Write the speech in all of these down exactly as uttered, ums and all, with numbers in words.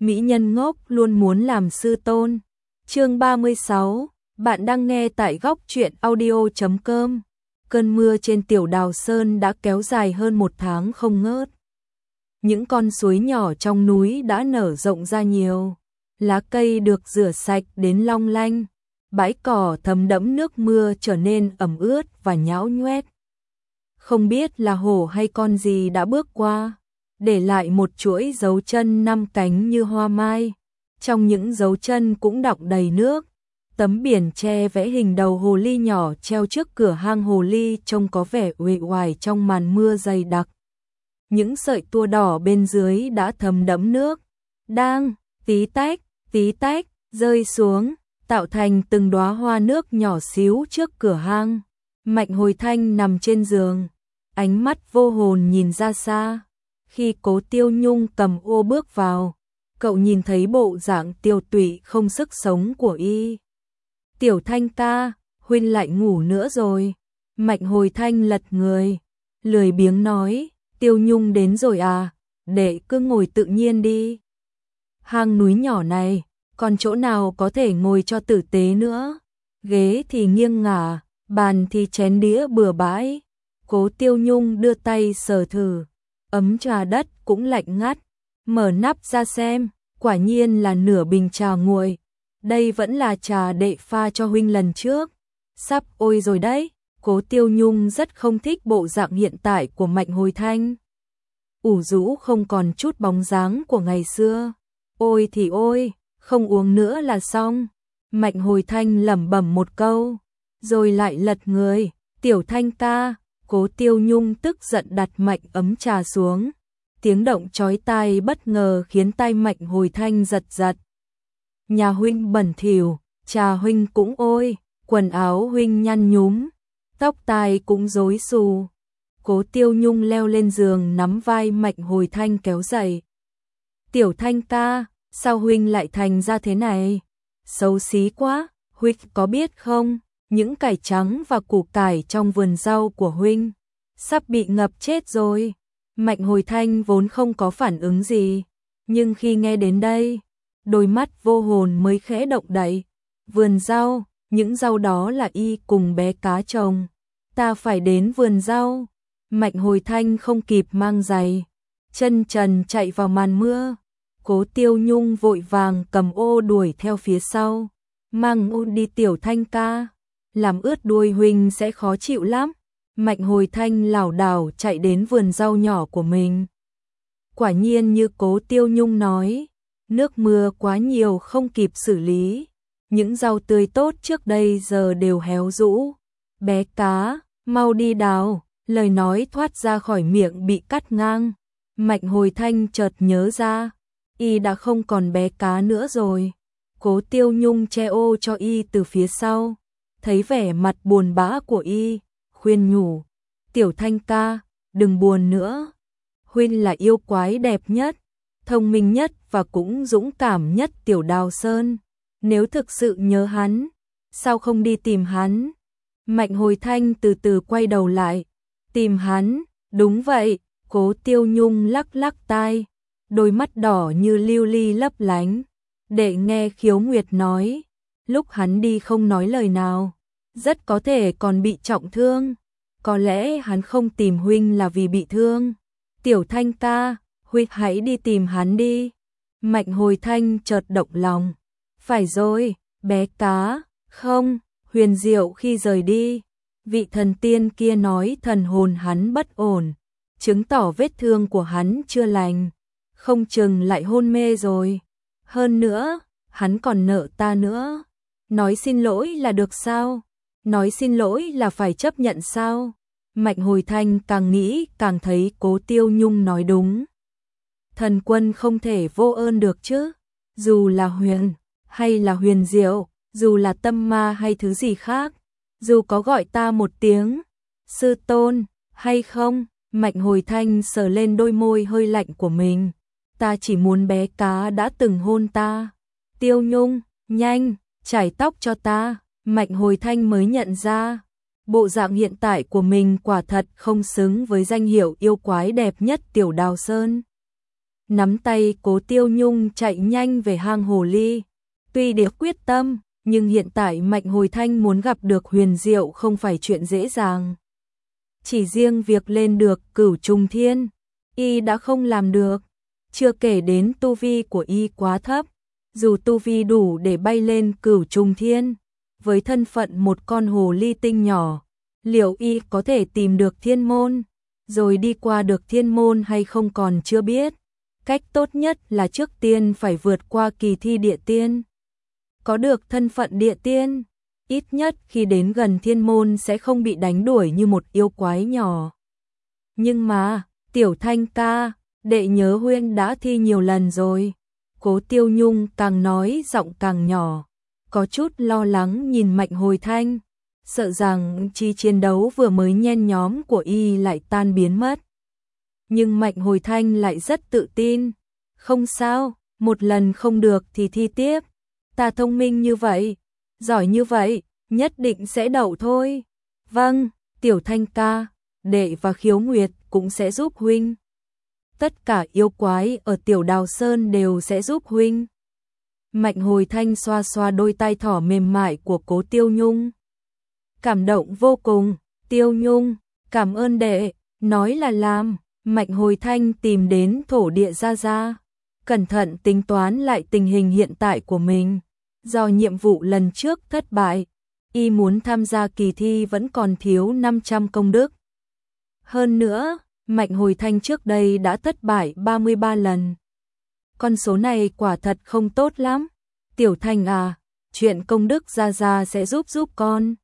mỹ nhân ngốc luôn muốn làm sư tôn. Chương ba mươi sáu, bạn đang nghe tại góc truyện audio chấm com. Cơn mưa trên Tiểu Đào Sơn đã kéo dài hơn một tháng không ngớt. Những con suối nhỏ trong núi đã nở rộng ra nhiều, lá cây được rửa sạch đến long lanh, bãi cỏ thấm đẫm nước mưa trở nên ẩm ướt và nhão nhoét. Không biết là hổ hay con gì đã bước qua, để lại một chuỗi dấu chân năm cánh như hoa mai. Trong những dấu chân cũng đọng đầy nước. Tấm biển tre vẽ hình đầu hồ ly nhỏ treo trước cửa hang hồ ly trông có vẻ uể oải trong màn mưa dày đặc. Những sợi tua đỏ bên dưới đã thấm đẫm nước, đang tí tách, tí tách rơi xuống, tạo thành từng đóa hoa nước nhỏ xíu trước cửa hang. Mạnh Hồi Thanh nằm trên giường, ánh mắt vô hồn nhìn ra xa. Khi Cố Tiêu Nhung cầm ô bước vào, cậu nhìn thấy bộ dạng tiêu tụy không sức sống của y. Tiểu Thanh ca, huynh lại ngủ nữa rồi. Mạnh Hồi Thanh lật người, lười biếng nói, Tiêu Nhung đến rồi à, để cứ ngồi tự nhiên đi. Hang núi nhỏ này, còn chỗ nào có thể ngồi cho tử tế nữa. Ghế thì nghiêng ngả, bàn thì chén đĩa bừa bãi. Cố Tiêu Nhung đưa tay sờ thử, ấm trà đất cũng lạnh ngắt. Mở nắp ra xem, quả nhiên là nửa bình trà nguội. Đây vẫn là trà đệ pha cho huynh lần trước. Sắp ôi rồi đấy. Cố Tiêu Nhung rất không thích bộ dạng hiện tại của Mạnh Hồi Thanh. Ủ rũ không còn chút bóng dáng của ngày xưa. Ôi thì ôi, không uống nữa là xong. Mạnh Hồi Thanh lẩm bẩm một câu, rồi lại lật người. Tiểu Thanh ca. Cố Tiêu Nhung tức giận đặt mạnh ấm trà xuống. Tiếng động chói tai bất ngờ khiến tai Mạnh Hồi Thanh giật giật. Nhà huynh bẩn thỉu, trà huynh cũng ôi, quần áo huynh nhăn nhúm, tóc tai cũng rối xù. Cố Tiêu Nhung leo lên giường nắm vai Mạnh Hồi Thanh kéo dậy. Tiểu Thanh ca, sao huynh lại thành ra thế này? Xấu xí quá, huynh có biết không? Những cải trắng và củ cải trong vườn rau của huynh sắp bị ngập chết rồi. Mạnh Hồi Thanh vốn không có phản ứng gì, nhưng khi nghe đến đây, đôi mắt vô hồn mới khẽ động đậy. Vườn rau, những rau đó là y cùng bé cá trồng. Ta phải đến vườn rau. Mạnh Hồi Thanh không kịp mang giày, chân trần chạy vào màn mưa. Cố Tiêu Nhung vội vàng cầm ô đuổi theo phía sau. Mang ô đi Tiểu Thanh ca, làm ướt đuôi huynh sẽ khó chịu lắm. Mạnh Hồi Thanh lảo đảo chạy đến vườn rau nhỏ của mình. Quả nhiên như Cố Tiêu Nhung nói, nước mưa quá nhiều không kịp xử lý. Những rau tươi tốt trước đây giờ đều héo rũ. Bé cá, mau đi đào. Lời nói thoát ra khỏi miệng bị cắt ngang. Mạnh Hồi Thanh chợt nhớ ra, y đã không còn bé cá nữa rồi. Cố Tiêu Nhung che ô cho y từ phía sau, thấy vẻ mặt buồn bã của y, khuyên nhủ, Tiểu Thanh ca, đừng buồn nữa. Huynh là yêu quái đẹp nhất, thông minh nhất và cũng dũng cảm nhất Tiểu Đào Sơn. Nếu thực sự nhớ hắn, sao không đi tìm hắn? Mạnh Hồi Thanh từ từ quay đầu lại. Tìm hắn, đúng vậy. Cố Tiêu Nhung lắc lắc tai, đôi mắt đỏ như lưu ly lấp lánh. Để nghe Khiếu Nguyệt nói, lúc hắn đi không nói lời nào, rất có thể còn bị trọng thương. Có lẽ hắn không tìm huynh là vì bị thương. Tiểu Thanh ca, huynh hãy đi tìm hắn đi. Mạnh Hồi Thanh chợt động lòng. Phải rồi, bé cá, không, huyền diệu khi rời đi. Vị thần tiên kia nói thần hồn hắn bất ổn, chứng tỏ vết thương của hắn chưa lành, không chừng lại hôn mê rồi. Hơn nữa, hắn còn nợ ta nữa. Nói xin lỗi là được sao? Nói xin lỗi là phải chấp nhận sao? Mạnh Hồi Thanh càng nghĩ càng thấy Cố Tiêu Nhung nói đúng. Thần quân không thể vô ơn được chứ. Dù là huyền hay là huyền diệu, dù là tâm ma hay thứ gì khác, dù có gọi ta một tiếng sư tôn hay không. Mạnh Hồi Thanh sờ lên đôi môi hơi lạnh của mình. Ta chỉ muốn bé cá đã từng hôn ta. Tiêu Nhung, nhanh, chải tóc cho ta. Mạnh Hồi Thanh mới nhận ra, bộ dạng hiện tại của mình quả thật không xứng với danh hiệu yêu quái đẹp nhất Tiểu Đào Sơn. nắm tay Cố Tiêu Nhung chạy nhanh về hang hồ ly. Tuy đã quyết tâm, nhưng hiện tại Mạnh Hồi Thanh muốn gặp được Huyền Diệu không phải chuyện dễ dàng. Chỉ riêng việc lên được Cửu Trùng Thiên, y đã không làm được, chưa kể đến tu vi của y quá thấp. Dù tu vi đủ để bay lên Cửu Trùng Thiên, với thân phận một con hồ ly tinh nhỏ, liệu y có thể tìm được thiên môn, rồi đi qua được thiên môn hay không còn chưa biết. Cách tốt nhất là trước tiên phải vượt qua kỳ thi địa tiên. Có được thân phận địa tiên, ít nhất khi đến gần thiên môn sẽ không bị đánh đuổi như một yêu quái nhỏ. Nhưng mà, Tiểu Thanh ca, đệ nhớ Huyên đã thi nhiều lần rồi. Cố Tiêu Nhung càng nói giọng càng nhỏ, có chút lo lắng nhìn Mạnh Hồi Thanh, sợ rằng chi chiến đấu vừa mới nhen nhóm của y lại tan biến mất. Nhưng Mạnh Hồi Thanh lại rất tự tin, không sao, một lần không được thì thi tiếp, ta thông minh như vậy, giỏi như vậy, nhất định sẽ đậu thôi. Vâng, Tiểu Thanh ca, đệ và Khiếu Nguyệt cũng sẽ giúp huynh. Tất cả yêu quái ở Tiểu Đào Sơn đều sẽ giúp huynh. Mạnh Hồi Thanh xoa xoa đôi tay thỏ mềm mại của Cố Tiêu Nhung. Cảm động vô cùng, Tiêu Nhung, cảm ơn đệ, nói là làm. Mạnh Hồi Thanh tìm đến thổ địa Gia Gia, cẩn thận tính toán lại tình hình hiện tại của mình. Do nhiệm vụ lần trước thất bại, y muốn tham gia kỳ thi vẫn còn thiếu năm trăm công đức. Hơn nữa, Mạnh Hồi Thanh trước đây đã thất bại ba mươi ba lần. Con số này quả thật không tốt lắm. Tiểu Thanh à, chuyện công đức Gia Gia sẽ giúp giúp con.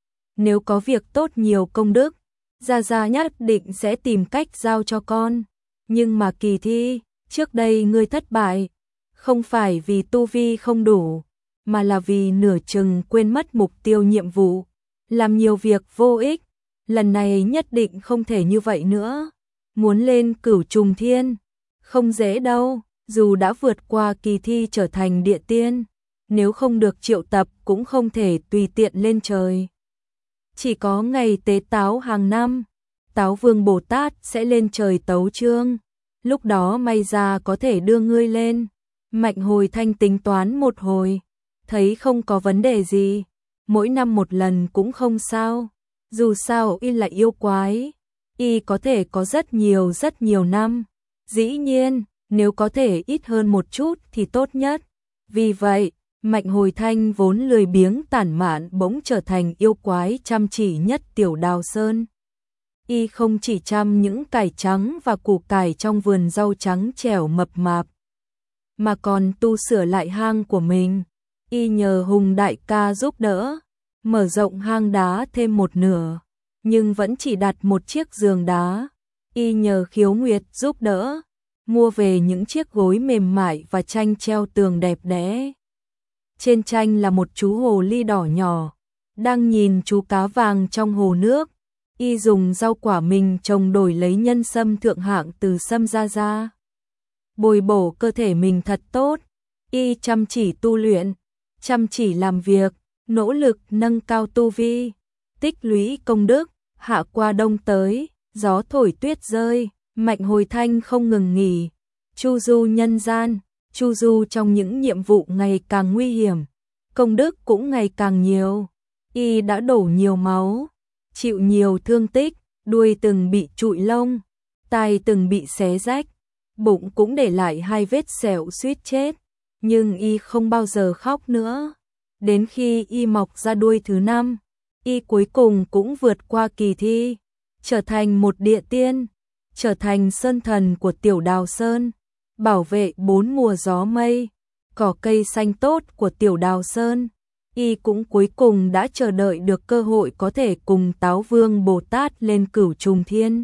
Nếu có việc tốt nhiều công đức, Gia Gia nhất định sẽ tìm cách giao cho con. Nhưng mà kỳ thi, trước đây ngươi thất bại, không phải vì tu vi không đủ, mà là vì nửa chừng quên mất mục tiêu nhiệm vụ, làm nhiều việc vô ích. Lần này nhất định không thể như vậy nữa. Muốn lên Cửu Trùng Thiên, không dễ đâu, dù đã vượt qua kỳ thi trở thành địa tiên, nếu không được triệu tập cũng không thể tùy tiện lên trời. Chỉ có ngày tế táo hàng năm, Táo Vương Bồ Tát sẽ lên trời tấu chương, lúc đó may ra có thể đưa ngươi lên. Mạnh Hồi Thanh tính toán một hồi, thấy không có vấn đề gì, mỗi năm một lần cũng không sao, dù sao y là yêu quái, y có thể có rất nhiều rất nhiều năm, dĩ nhiên, nếu có thể ít hơn một chút thì tốt nhất. Vì vậy, Mạnh Hồi Thanh vốn lười biếng tản mạn bỗng trở thành yêu quái chăm chỉ nhất Tiểu Đào Sơn. Y không chỉ chăm những cải trắng và củ cải trong vườn rau trắng trẻo mập mạp, mà còn tu sửa lại hang của mình. Y nhờ Hùng đại ca giúp đỡ, mở rộng hang đá thêm một nửa, nhưng vẫn chỉ đặt một chiếc giường đá. Y nhờ Khiếu Nguyệt giúp đỡ, mua về những chiếc gối mềm mại và tranh treo tường đẹp đẽ. Trên tranh là một chú hồ ly đỏ nhỏ, đang nhìn chú cá vàng trong hồ nước. Y dùng rau quả mình trồng đổi lấy nhân sâm thượng hạng từ Sâm Gia Gia, bồi bổ cơ thể mình thật tốt. Y chăm chỉ tu luyện, chăm chỉ làm việc, nỗ lực nâng cao tu vi, tích lũy công đức. Hạ qua đông tới, gió thổi tuyết rơi, Mạnh Hồi Thanh không ngừng nghỉ, chu du nhân gian, chu du trong những nhiệm vụ ngày càng nguy hiểm, công đức cũng ngày càng nhiều. Y đã đổ nhiều máu, chịu nhiều thương tích, đuôi từng bị trụi lông, tai từng bị xé rách, bụng cũng để lại hai vết sẹo suýt chết, nhưng y không bao giờ khóc nữa. Đến khi y mọc ra đuôi thứ năm, y cuối cùng cũng vượt qua kỳ thi, trở thành một địa tiên, trở thành sơn thần của Tiểu Đào Sơn, bảo vệ bốn mùa gió mây, cỏ cây xanh tốt của Tiểu Đào Sơn. Y cũng cuối cùng đã chờ đợi được cơ hội có thể cùng Táo Vương Bồ Tát lên Cửu Trùng Thiên.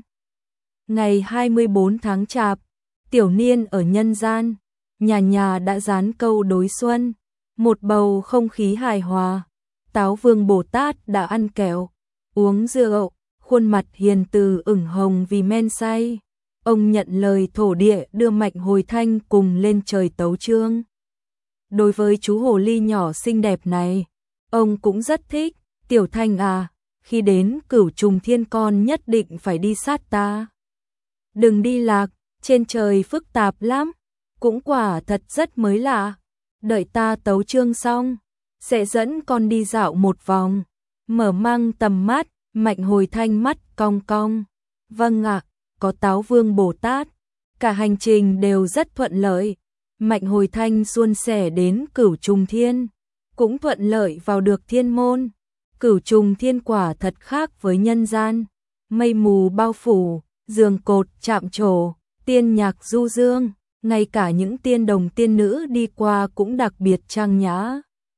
Ngày hai mươi bốn tháng Chạp, tiểu niên ở nhân gian, nhà nhà đã dán câu đối xuân, một bầu không khí hài hòa. Táo Vương Bồ Tát đã ăn kẹo, uống rượu, khuôn mặt hiền từ ửng hồng vì men say. Ông nhận lời thổ địa đưa Mạnh Hồi Thanh cùng lên trời tấu chương. Đối với chú hồ ly nhỏ xinh đẹp này, ông cũng rất thích. Tiểu Thanh à, khi đến Cửu Trùng Thiên con nhất định phải đi sát ta. Đừng đi lạc, Trên trời phức tạp lắm, cũng quả thật rất mới lạ. Đợi ta tấu chương xong, sẽ dẫn con đi dạo một vòng. Mở mang tầm mắt, Mạnh Hồi Thanh mắt cong cong. Vâng ạ, có Táo Vương Bồ Tát. Cả hành trình đều rất thuận lợi. Mạnh Hồi Thanh suôn sẻ đến Cửu Trùng Thiên, cũng thuận lợi vào được thiên môn. Cửu Trùng Thiên quả thật khác với nhân gian. Mây mù bao phủ, giường cột chạm trổ, tiên nhạc du dương, ngay cả những tiên đồng tiên nữ đi qua cũng đặc biệt trang nhã.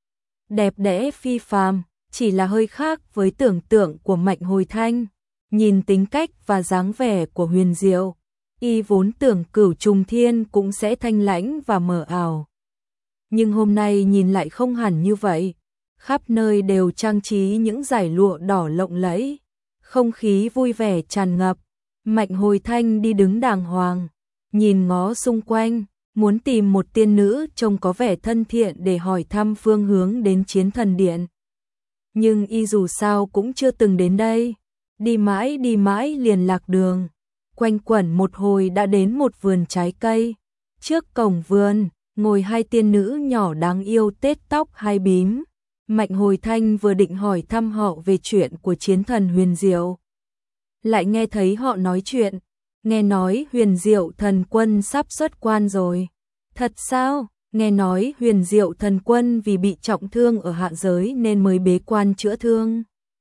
Đẹp đẽ phi phàm, chỉ là hơi khác với tưởng tượng của Mạnh Hồi Thanh. Nhìn tính cách và dáng vẻ của Huyền Diệu, y vốn tưởng Cửu Trùng Thiên cũng sẽ thanh lãnh và mờ ảo. Nhưng hôm nay nhìn lại không hẳn như vậy. Khắp nơi đều trang trí những dải lụa đỏ lộng lẫy, không khí vui vẻ tràn ngập. Mạnh Hồi Thanh đi đứng đàng hoàng, nhìn ngó xung quanh, muốn tìm một tiên nữ trông có vẻ thân thiện để hỏi thăm phương hướng đến Chiến Thần Điện. Nhưng y dù sao cũng chưa từng đến đây, đi mãi đi mãi liền lạc đường. Quanh quẩn một hồi đã đến một vườn trái cây. Trước cổng vườn, ngồi hai tiên nữ nhỏ đáng yêu tết tóc hai bím. Mạnh Hồi Thanh vừa định hỏi thăm họ về chuyện của Chiến Thần Huyền Diệu, lại nghe thấy họ nói chuyện. Nghe nói Huyền Diệu Thần Quân sắp xuất quan rồi. Thật sao? Nghe nói Huyền Diệu Thần Quân vì bị trọng thương ở hạ giới nên mới bế quan chữa thương.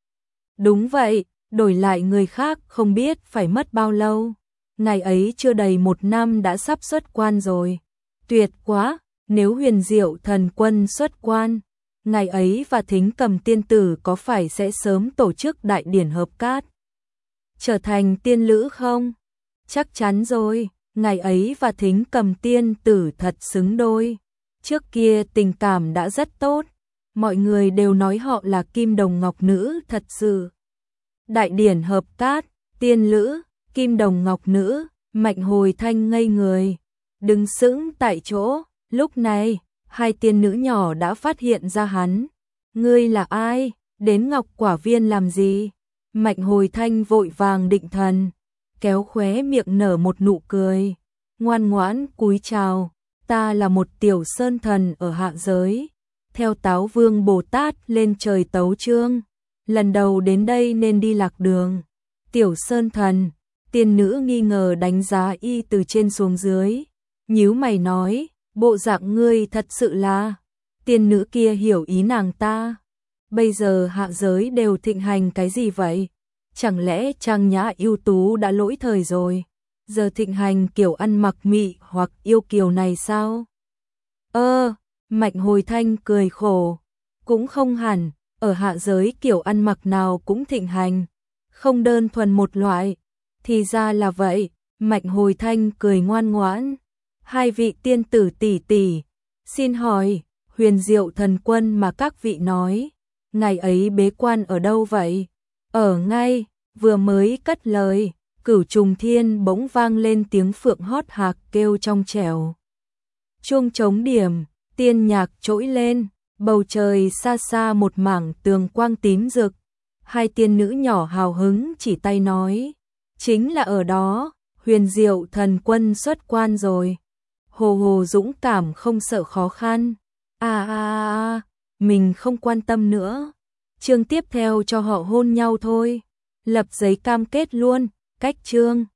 Đúng vậy, đổi lại người khác không biết phải mất bao lâu. Ngày ấy chưa đầy một năm đã sắp xuất quan rồi. Tuyệt quá, nếu Huyền Diệu Thần Quân xuất quan, ngày ấy và Thính Cầm tiên tử có phải sẽ sớm tổ chức đại điển hợp cát, trở thành tiên lữ không? Chắc chắn rồi, ngày ấy và Thính Cầm tiên tử thật xứng đôi. Trước kia tình cảm đã rất tốt, mọi người đều nói họ là kim đồng ngọc nữ thật sự. Đại điển hợp cát, tiên lữ, kim đồng ngọc nữ, Mạnh Hồi Thanh ngây người, đứng sững tại chỗ. Lúc này, hai tiên nữ nhỏ đã phát hiện ra hắn. Ngươi là ai? Đến Ngọc Quả Viên làm gì? Mạnh Hồi Thanh vội vàng định thần, kéo khóe miệng nở một nụ cười, ngoan ngoãn cúi chào. Ta là một tiểu sơn thần ở hạ giới, theo Táo Vương Bồ Tát lên trời tấu chương, lần đầu đến đây nên đi lạc đường. Tiểu sơn thần, tiên nữ nghi ngờ đánh giá y từ trên xuống dưới, nhíu mày nói, bộ dạng ngươi thật sự là. Tiên nữ kia hiểu ý nàng ta. Bây giờ hạ giới đều thịnh hành cái gì vậy? Chẳng lẽ trang nhã ưu tú đã lỗi thời rồi? Giờ thịnh hành kiểu ăn mặc mị hoặc yêu kiều này sao? Ơ, Mạnh Hồi Thanh cười khổ. Cũng không hẳn, ở hạ giới kiểu ăn mặc nào cũng thịnh hành, không đơn thuần một loại. Thì ra là vậy, Mạnh Hồi Thanh cười ngoan ngoãn. Hai vị tiên tử tỷ tỷ, xin hỏi, Huyền Diệu Thần Quân mà các vị nói, ngày ấy bế quan ở đâu vậy? Ở ngay, vừa mới cất lời, Cửu Trùng Thiên bỗng vang lên tiếng phượng hót hạc kêu trong trẻo. Chuông trống điểm, tiên nhạc trỗi lên, bầu trời xa xa một mảng tường quang tím rực. Hai tiên nữ nhỏ hào hứng chỉ tay nói, chính là ở đó, Huyền Diệu Thần Quân xuất quan rồi. Hồ hồ dũng cảm không sợ khó khăn. À à à, mình không quan tâm nữa. Chương tiếp theo cho họ hôn nhau thôi. Lập giấy cam kết luôn, cách chương.